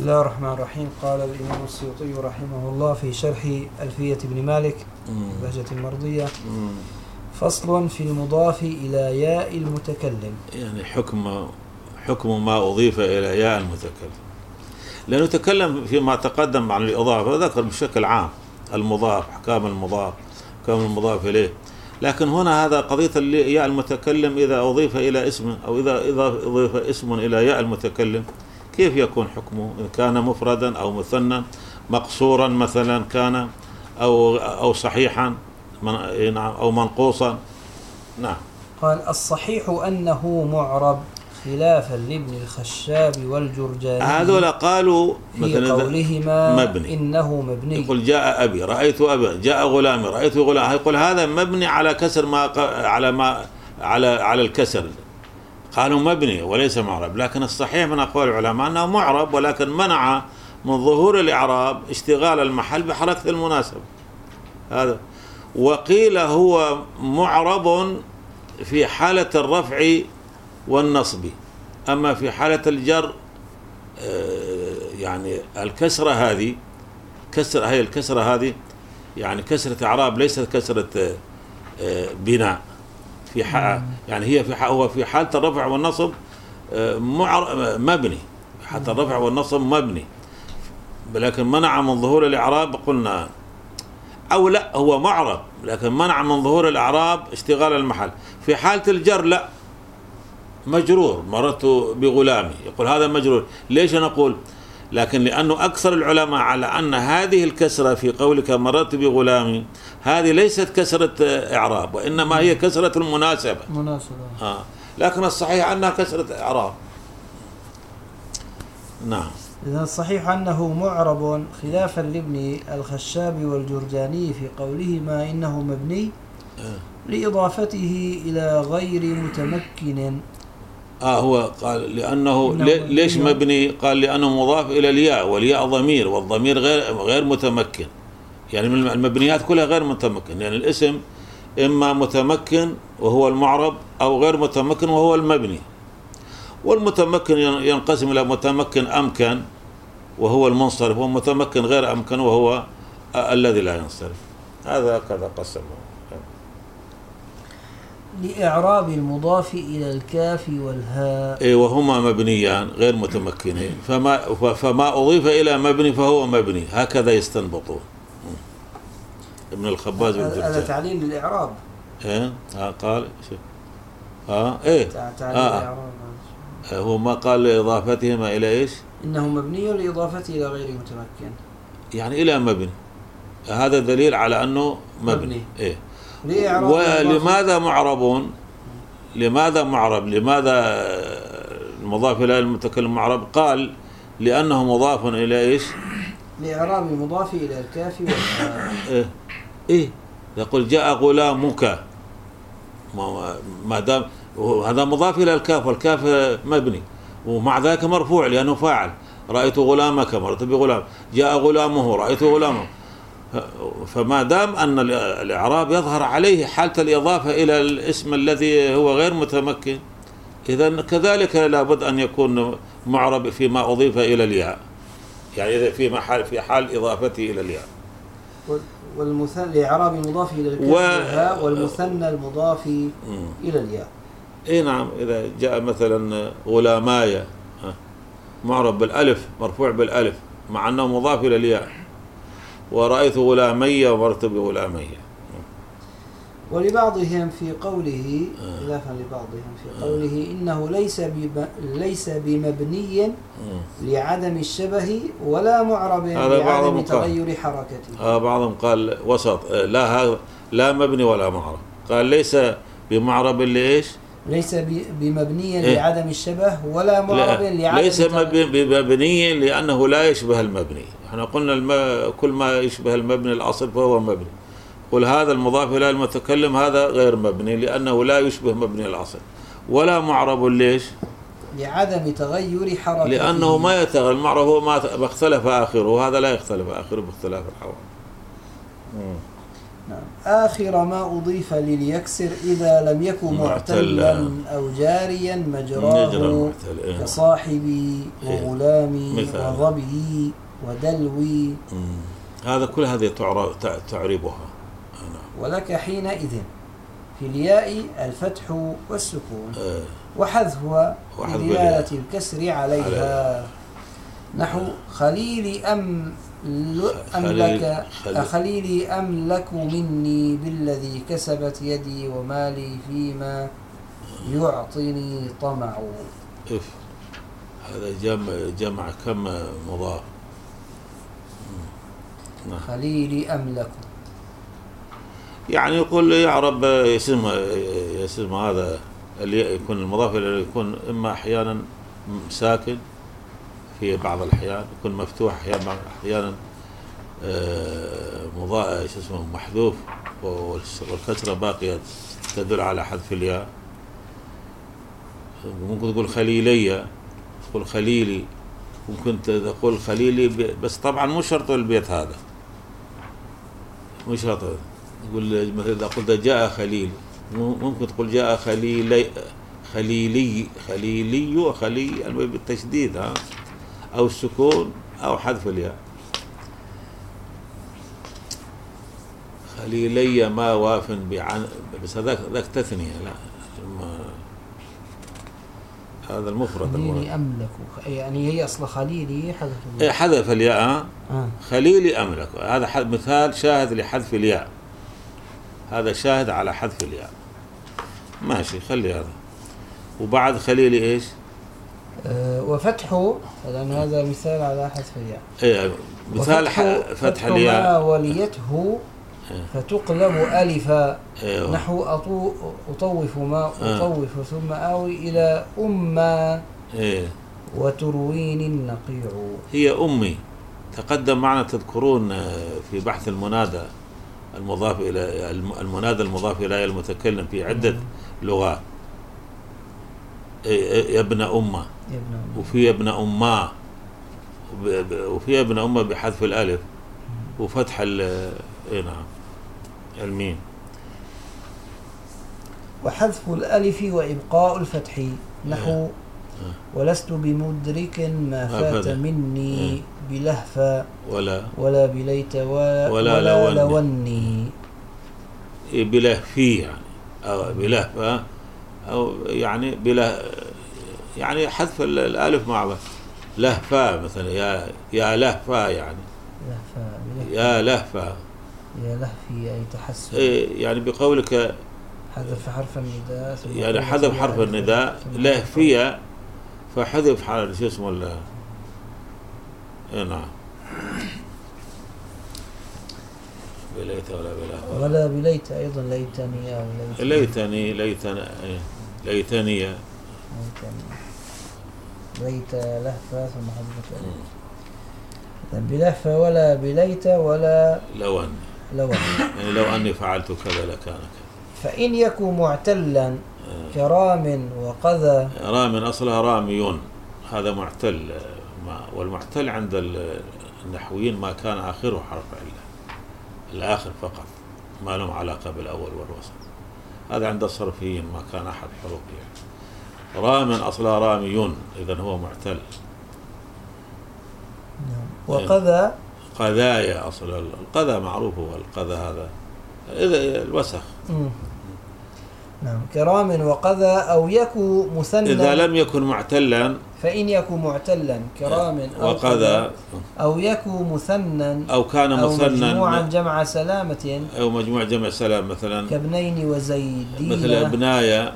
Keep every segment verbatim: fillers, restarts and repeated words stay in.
الله الرحمن الرحيم. قال الإمام السيوطي رحمه الله في شرح ألفية ابن مالك بهجة المرضية: فصل في المضاف إلى ياء المتكلم. يعني حكم حكم ما أضيف إلى ياء المتكلم، لأنه تكلم فيما تقدم عن الإضافة ذكر بشكل عام المضاف، أحكام المضاف، أحكام المضاف إليه. لكن هنا هذا قضية ياء المتكلم إذا أضيف إلى اسم أو إذا إذا أضيف اسم إلى ياء المتكلم كيف يكون حكمه؟ إن كان مفردا أو مثنى، مقصورا مثلا كان أو أو صحيحا أو منقوصا. نعم. قال: الصحيح أنه معرب خلافا لابن الخشاب والجرجاني. هذول قالوا في قولهما مبني. إنه مبني. يقول جاء أبي رأيت أبي، جاء غلامي رأيت غلام، يقول هذا مبني على كسر ما على ما على على الكسر. قالوا مبني وليس معرب، لكن الصحيح من أقوال العلماء أنه معرب، ولكن منع من ظهور الإعراب اشتغال المحل بحركة المناسبة. هذا. وقيل هو معرب في حالة الرفع والنصب، أما في حالة الجر يعني الكسرة هذه كسر هي الكسرة هذه يعني كسرة إعراب ليست كسرة بناء. في حال يعني هي في هو في حالة الرفع والنصب مبني، في حالة الرفع والنصب مبني، لكن منع من ظهور الإعراب. قلنا أو لا هو معرب لكن منع من ظهور الإعراب اشتغال المحل. في حالة الجر لا، مجرور، مررت بغلامي، يقول هذا مجرور. ليش نقول؟ لكن لأنه أكثر العلماء على أن هذه الكسرة في قولك مررت بغلامي هذه ليست كسرة إعراب، وإنما هي كسرة المناسبة. مناسبة. آه. لكن الصحيح أنها كسرة إعراب. نعم. إذن الصحيح أنه معرب خلافا لابن الخشاب والجرجاني في قولهما إنه مبني آه. لإضافته إلى غير متمكن. آه هو قال لأنه ليش مبني؟ قال لأنه مضاف إلى الياء، والياء ضمير، والضمير غير غير متمكن. يعني من المبنيات كلها غير متمكن، يعني الاسم إما متمكن وهو المعرب أو غير متمكن وهو المبني. والمتمكن ينقسم إلى متمكن أمكن وهو المنصرف، ومتمكن غير أمكن وهو الذي لا ينصرف. هذا كذا قسمه. لإعراب المضاف إلى الكاف والهاء. إيه وهما مبنيان غير متمكنين، فما فما أضيف إلى مبني فهو مبني، هكذا يستنبطون. ابن الخباز والجرجاني. هذا تعليل للإعراب. إيه ها قال شو ها إيه تعليل آه. للإعراب. هو ما قال لإضافتهما إلى إيش؟ إنه مبني لإضافته إلى غير متمكن، يعني إلى مبني. هذا دليل على أنه مبني, مبني. إيه. ولماذا معربون؟ لماذا معرب؟ لماذا المضاف إلى المتكلم معرب؟ قال لأنه مضاف إلى إيش؟ لإعراب المضاف إلى الكاف والهاء. إيه إيه يقول جاء غلامك، ما دام هذا مضاف إلى الكاف، والكاف مبني ومع ذلك مرفوع لأنه فاعل. رأيت غلامك، مررت بغلام، جاء غلامه، رأيت غلامه. فما دام أن الإعراب يظهر عليه حالة الإضافة إلى الاسم الذي هو غير متمكن، إذن كذلك لابد أن يكون معرب فيما أضيف إلى الياء، يعني في محل في حال إضافته إلى الياء. والمثنى لإعراب المضاف إلى الكاف والهاء، والمثنى المضاف إلى الياء. إيه نعم. إذا جاء مثلا غلامايا معرب بالألف، مرفوع بالألف مع أنه مضاف إلى الياء. ورأيت غلامي ومرت بغلامي. ولبعضهم في قوله خلافا آه. لبعضهم في قوله إنه ليس ليس بمبني لعدم الشبه ولا معرب لعدم تغير حركته. آه بعضهم قال وسط، لا هذا لا مبني ولا معرب. قال ليس بمعرب لإيش؟ ليس بمبني إيه؟ لعدم الشبه ولا معرب لعدم ليس بمبني لأنه لا يشبه المبني. احنا قلنا الم... كل ما يشبه المبني الأصل فهو مبني. قل هذا المضاف إلى المتكلم هذا غير مبني لأنه لا يشبه مبني الأصل. ولا معرب ليش؟ لعدم تغير حركته، لأنه ما يتغير. المعرب هو ما اختلف آخره، وهذا لا يختلف آخره باختلاف الحوال. نعم. آخر ما أضيف لليكسر إذا لم يكن معتلا أو جاريا مجراه كصاحبي وغلامي وظبي ودلوي. هذا كل هذه تعريبها. ولك حينئذ في الياء الفتح والسكون أه. وحذفها بدلالة الكسر عليها. نحو خليل أم أملك خليلي أملك مني بالذي كسبت يدي ومالي فيما يعطيني طمع. إف هذا جمع جمع كم مضاف. خليلي أملك يعني يقول يعرب اسم اسم هذا اللي يكون المضاف اللي يكون إما أحيانا ساكن في بعض الأحيان، يكون مفتوح أحيانا أحيانا مضاء شو اسمه محذوف والكسرة باقية تدل على حذف الياء. ممكن تقول خليلية، تقول خليلي، ممكن تقول خليلي، بس طبعا مو شرط البيت هذا، مو شرط. تقول مثلا إذا قلت جاء خليل ممكن تقول جاء خليلي خليلي خليلي وخلي بالتشديد ها أو السكون أو حذف الياء. خليلي ما واف بعن، بس هذاك ذاك تثنية، لا هذا المفرد. خليلي أملك يعني هي أصل خليلي حذف الياء. حذف الياء آه. خليلي أملك هذا مثال شاهد لحذف الياء، هذا شاهد على حذف الياء. ماشي خلي هذا. وبعد خليلي إيش؟ أه وفتحه، لأن هذا مثال على حذف الياء. إيه مثال فتح, فتح الياء. ما وليته فتقلب ألفا. أيوة. نحو أطو أطوف ما أطوف أه. ثم آوي إلى أمة. أيه. وترويني النقيع. هي أمي تقدم معنا تذكرون في بحث المنادى المضاف إلى المنادى المضاف إلى المتكلم في عدة لغات. يا ابن أمة، وفي ابن أمة، وفي ابن أمة بحذف الألف وفتح ال إيه نعم الميم. وحذف الألف وإبقاء الفتح. نحو ولست بمدرك ما فات مني بلهفة ولا ولا بليت ولا, ولا, ولا لوني. بلهفي يعني أو بلهفة أو يعني بله يعني حذف الألف مع لهفة مثلا يا يا لهفة يعني لهفة يا لهفة يا لهفي أي تحسن. إيه يعني بقولك حذف حرف النداء يعني حذف حرف النداء لهفية فحذف حرف شو اسمه ال إيه نعم بليت ولا بلا ولا بليت أيضا ليتني أو ليتني ليتني ليتني ليت لهفة ثم حذف بلهفة ولا بليت ولا لو أني لو أني يعني لو أني فعلت كذا لكان كذا. فإن يكن معتلا كرام وقذا. رام أصلها رامي، هذا معتل، والمعتل عند النحويين ما كان آخره حرف علة، الآخر فقط ما لهم علاقة بالأول والوسط. هذا عند الصرفيين ما كان أحد حروف يعني. رام أصلها رامي إذن هو معتل. وقذا قذايا أصل القذا معروف هو القذا هذا إذا الوسخ. نعم كرام وقذا أو يكو مثنى إذا لم يكن معتلا. فإن يكو معتلا كرام أو وقذا أو يكو مثنى أو كان مثنى أو مجموعا جمع سلامة أو مجموع جمع سلام مثلا كابنين وزيدين مثل ابنايا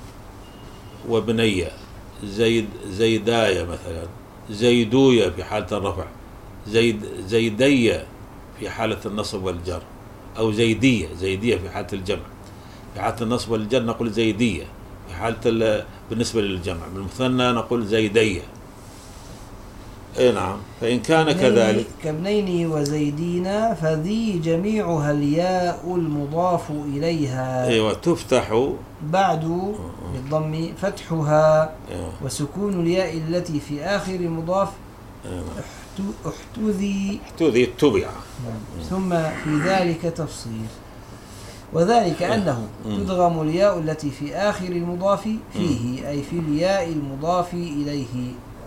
وبنية زيد زيدايا مثلا زيدويا في حالة الرفع زيد زيدية في حالة النصب والجر أو زيدية زيدية في حالة الجمع. في حالة النصب والجر نقول زيدية، في حالة بالنسبة للجمع بالمثنى نقول زيدية. اي نعم. فإن كان كذلك كابنين وزيدين فذي جميعها الياء المضاف إليها. ايوه تفتح بعد بالضم فتحها. أيوة. وسكون الياء التي في آخر مضاف أيوة. احتذي احتذي اتبع. ثم في ذلك تفصيل. وذلك أنه تدغم الياء التي في آخر المضاف فيه أي في الياء المضاف إليه.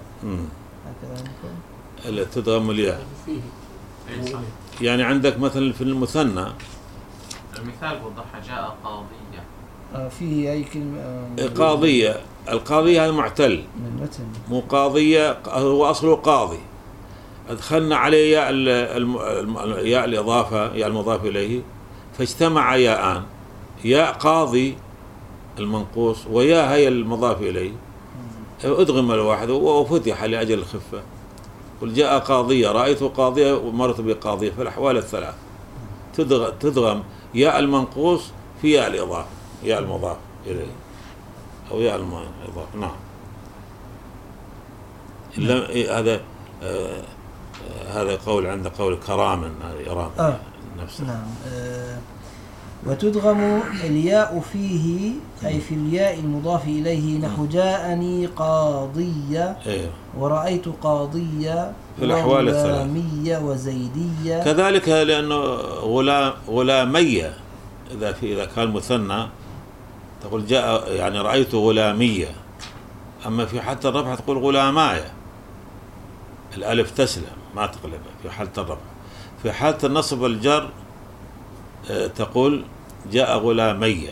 هكذا تدغم الياء يعني عندك مثلا في المثنى المثال وضحها جاء قاضية آه فيه أي كلمة آه قاضية. القاضية هذا معتل مو قاضية، هو أصله قاضي، أدخلنا عليه ياء ياء الإضافة ياء المضاف إليه فاجتمع ياءان، ياء قاضي المنقوص وياء هي المضاف إليه، أدغم الواحد وفتح لأجل الخفة. قل جاء قاضية، رأيت قاضية ومرت بقاضية، في الأحوال الثلاث تدغم ياء المنقوص في ياء الإضافة ياء المضاف إليه أو ياء الإضافة. نعم. هذا آه هذا قول عند قول كرام يرام آه. نفسه. نعم. آه وتدغم الياء فيه أي في الياء المضاف إليه نحو جاءني قاضية أيوه. ورأيت قاضية في الأحوال الثلاث غلامية وزيدية كذلك، لأنه غلام غلامية إذا في إذا كان مثنى تقول جاء يعني رأيت غلامية، أما في حالة الرفع تقول غلاماية، الألف تسلم ما تقلبها في حالة الرفع. في حالة النصب والجر تقول جاء غلامية،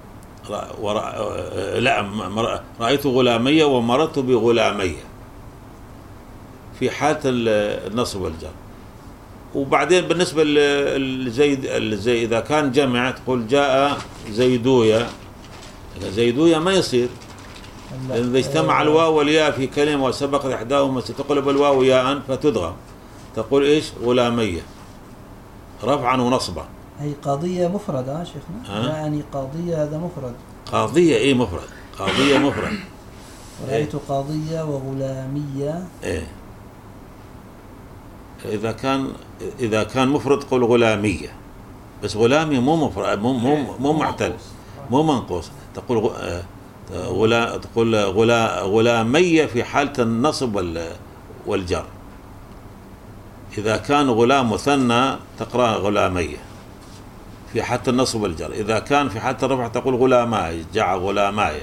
لا رأيت غلامية ومررت بغلامية في حالة النصب والجر. وبعدين بالنسبة لزيد الزي إذا كان جمع تقول جاء زيدوية، زيدوية ما يصير، لأن إذا اجتمع الواو والياء في كلمة وسبقت إحداهما ستقلب الواو ياء فتدغم، تقول إيش غلامية رفعا ونصبا. هي قاضية مفردة شيخنا، يعني قاضية هذا مفرد. قاضية إيه مفرد، قاضية مفرد. رأيت إيه؟ قاضية وغلامية. إيه إذا كان إذا كان مفرد قل غلامية، بس غلامية مو مفرد مو مو مو معتل مو منقوص، تقول غلا تقول غلا غلامية في حالة النصب والجر. إذا كان غلام مثنى تقرأ غلامية في حالة النصب والجر، إذا كان في حالة الرفع تقول غلاماي جاء غلاماي.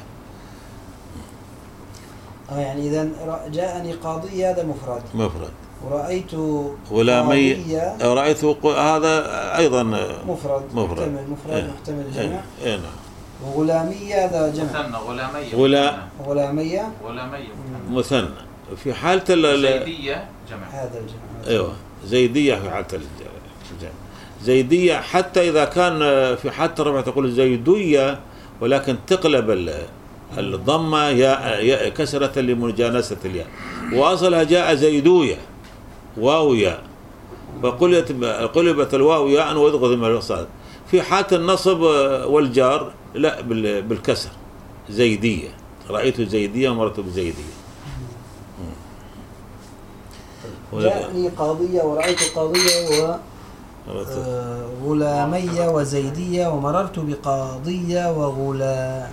آه يعني إذا جاءني قاضية هذا مفرد مفرد، ورأيت غلامي رأيت هذا أيضا مفرد مفرد محتمل مفرد إيه محتمل جمع. إيه نعم. وغلامية هذا جمع. مثنى غلامية غلا غلامية غلامية مثنى. في حالة زيدية جمع. هذا الجمع. أيوة زيدية في حالة الجمع. زيدية حتى إذا كان في حالة الرفع تقول زيدية، ولكن تقلب الضمة ياء كسرة لمجانسة الياء، وأصلها جاء زيدوية واو ياء، فقلبت الواو ياء وادغم الصاد. في حالة النصب والجار لا بالكسر زيدية، رأيت زيدية ومرت بزيدية. جاءني قاضية ورأيت قاضية وغلامية وزيدية ومررت بقاضية وغلامية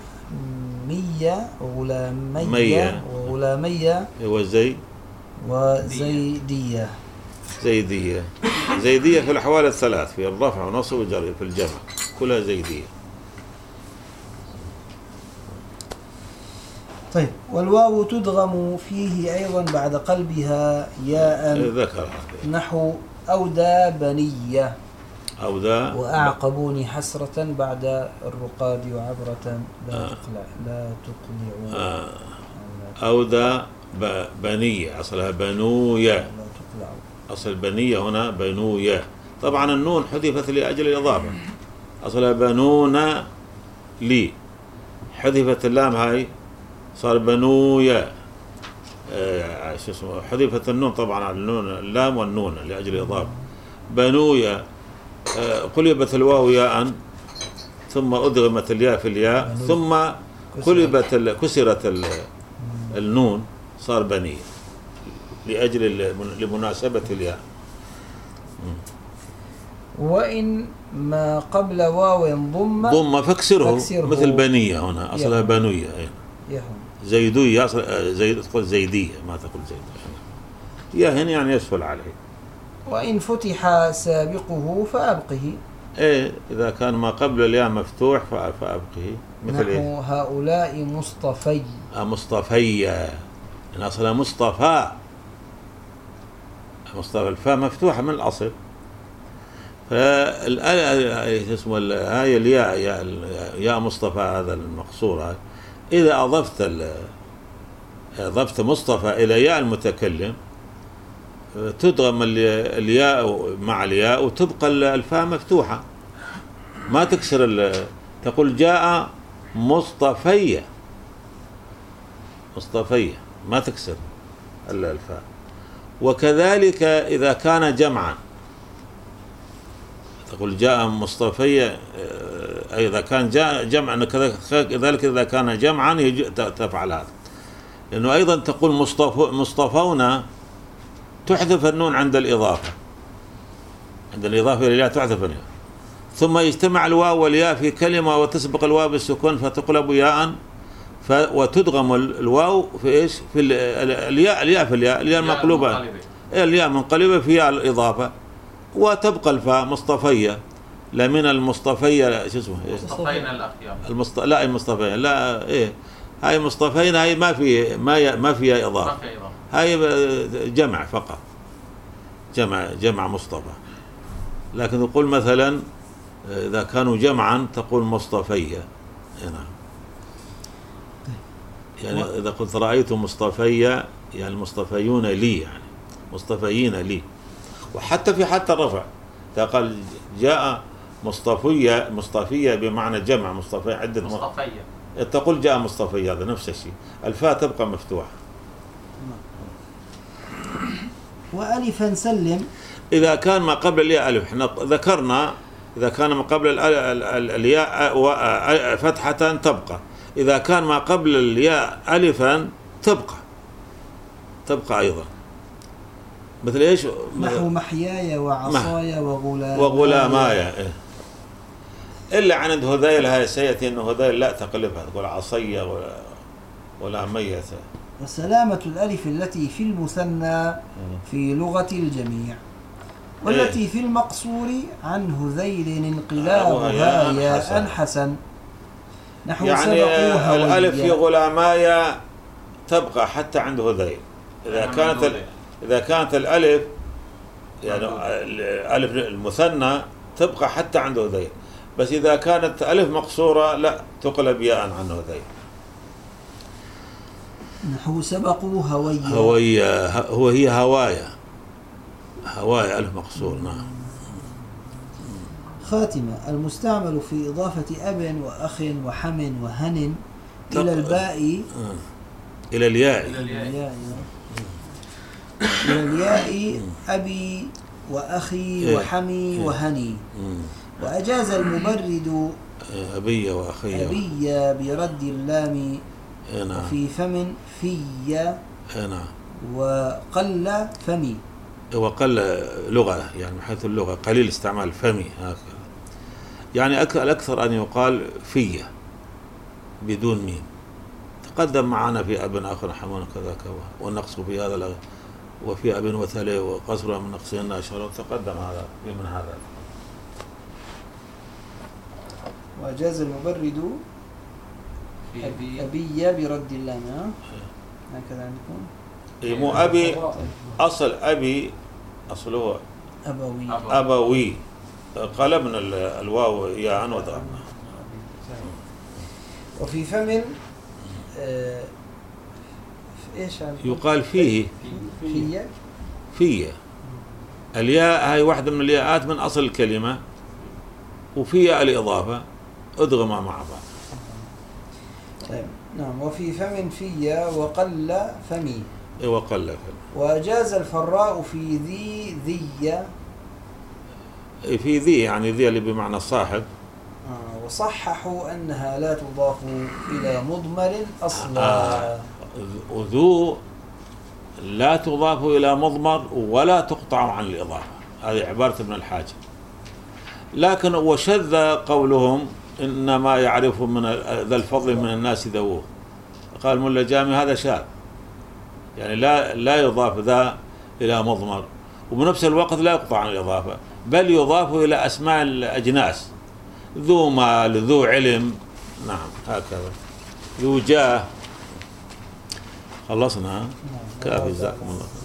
وغلامية وغلامية وزي وزيدية. زيدية زيدية في الأحوال الثلاث، في الرفع والنصب والجر في الجمع كلها زيدية. طيب والواو تدغم فيه أيضا بعد قلبها ياء ذكر نحو أودى بنية أودى وأعقبوني حسرة بعد الرقاد وعبرة لا آه. تقلع لا تقلع آه. أودى بنية أصلها بنوية، لا تقلع أصل بنية هنا بنوية. طبعا النون حذفت لأجل الإضافة، أصلها بنون لي، حذفت اللام هاي صار بنوية. آه شو اسمه حذفت النون طبعا على النون اللام والنون لأجل الإضافة بنوية. آه قلبت الواو ياء ثم أدغمت الياء في الياء ثم قلبت كسرت النون صار بنية لأجل لمناسبة الياء. وإن ما قبل واو ضم ضم فاكسره, فاكسره مثل بنية هنا أصلها بنوية. زيدوية زيد تقول زيدية ما تقول زيدية، يا هنا يعني يسهل عليه. وإن فتح سابقه فأبقه ايه اذا كان ما قبل الياء مفتوح فابقه. مثل ايه؟ نحو هؤلاء مصطفي. مصطفي، إن أصلها مصطفى. مصطفى الفاء مفتوحة من الأصل. فالآية اسمه هاي الياء يا مصطفى هذا المقصور هذا، إذا أضفت أضفت مصطفى إلى ياء المتكلم تدغم الياء مع الياء وتبقى الفاء مفتوحة، ما تكسر. تقول جاء مصطفية، مصطفية ما تكسر الفاء. وكذلك إذا كان جمعا تقول جاء مصطفية، إذا كان جاء جمعا كذلك إذا كان جمعا تفعل هذا، لأنه أيضا تقول مصطفون تحذف النون عند الإضافة، عند الإضافة إلى الياء تحذف النون، ثم يجتمع الواو والياء في كلمة وتسبق الواو بالسكون فتقلب ياء وتدغم الواو في ايش؟ في الياء، الياء في الياء، الياء المقلوبة، الياء منقلبة في ياء الإضافة، وتبقى الفاء مصطفية. لا من المصطفية شو اسمه؟ مصطفين الأخيار. المصط... لا المصطفية لا ايه هاي مصطفين، هاي ما في ما ي... ما فيها إضافة، هاي جمع فقط، جمع جمع مصطفى. لكن تقول مثلا إذا كانوا جمعا تقول مصطفية هنا. يعني إذا قلت رأيت مصطفية يعني المصطفيون لي، يعني مصطفيين لي. وحتى في حتى الرفع قال جاء مصطفية، مصطفية بمعنى جمع، مصطفية عدة مصطفية، تقول جاء مصطفية، هذا نفس الشيء، الفاء تبقى مفتوحة. وألفا سلم إذا كان ما قبل الياء ألف، احنا ذكرنا إذا كان ما قبل الياء فتحة تبقى، إذا كان ما قبل الياء ألفا تبقى تبقى أيضا. مثل إيش؟ نحو محياي وعصاي وغلاماي وغلاماي إيه. إلا عند هذيل، هاي سيأتي إنه هذيل لا تقلبها تقول عصي وغلامية. وسلامة الألف التي في المثنى في لغة الجميع، والتي إيه؟ في المقصور عن هذيل انقلابها ياء حسن. نحو يعني الألف في غلاماي تبقى حتى عند هذيل. إذا كانت إذا كانت الألف يعني الألف المثنى تبقى حتى عند هذيل، بس إذا كانت ألف مقصورة لا تقلب ياء عن هذيل. نحو سبقوا هويا، هويا هو هي هوايا، هوايا ألف مقصور. نعم. خاتمة المستعمل في إضافة أب وأخ وحم وهن إلى الباء إلى الياء إلى الياء أبي وأخي وحمي وهني. وأجاز المبرد أبي وأخي أبي برد اللام وفي فم في وقل فمي. وقل لغة يعني من حيث اللغة قليل استعمال فمي هكذا، يعني الأكثر أن يقال فيه بدون ميم. تقدم معنا في أب آخر حمون كذا كذا والنقص في هذا الأغ... وفي أب وثلي وقصر من نقصين أشهر، تقدم هذا من هذا. وأجاز المبرد أبي برد اللام هكذا عندكم. إيه مو أبي، أصل أبي أصله أبوي أبوي قلبنا الواو ياء وضربنا. وفي فم آه ايش يقال فيه فيه فيه الياء هاي واحدة من الياءات من أصل الكلمة، وفيها الإضافة أدغمها مع بعض. طيب نعم. وفي فم في وقل فمي وقل فمي. وأجاز الفراء في ذي ذي في ذي يعني ذي اللي بمعنى صاحب. آه وصححوا أنها لا تضاف إلى مضمر أصلا. آه وذو لا تضاف إلى مضمر ولا تقطع عن الإضافة، هذه عبارة ابن الحاجب. لكن وشذ قولهم إنما يعرف من ذا الفضل من الناس ذووه، قال ملا جامي هذا شاذ، يعني لا لا يضاف ذا إلى مضمر وبنفس الوقت لا يقطع عن الإضافة، بل يضاف إلى أسماء الأجناس، ذو مال، ذو علم، نعم هكذا، ذو جاه. خلصنا. كافي، جزاكم الله.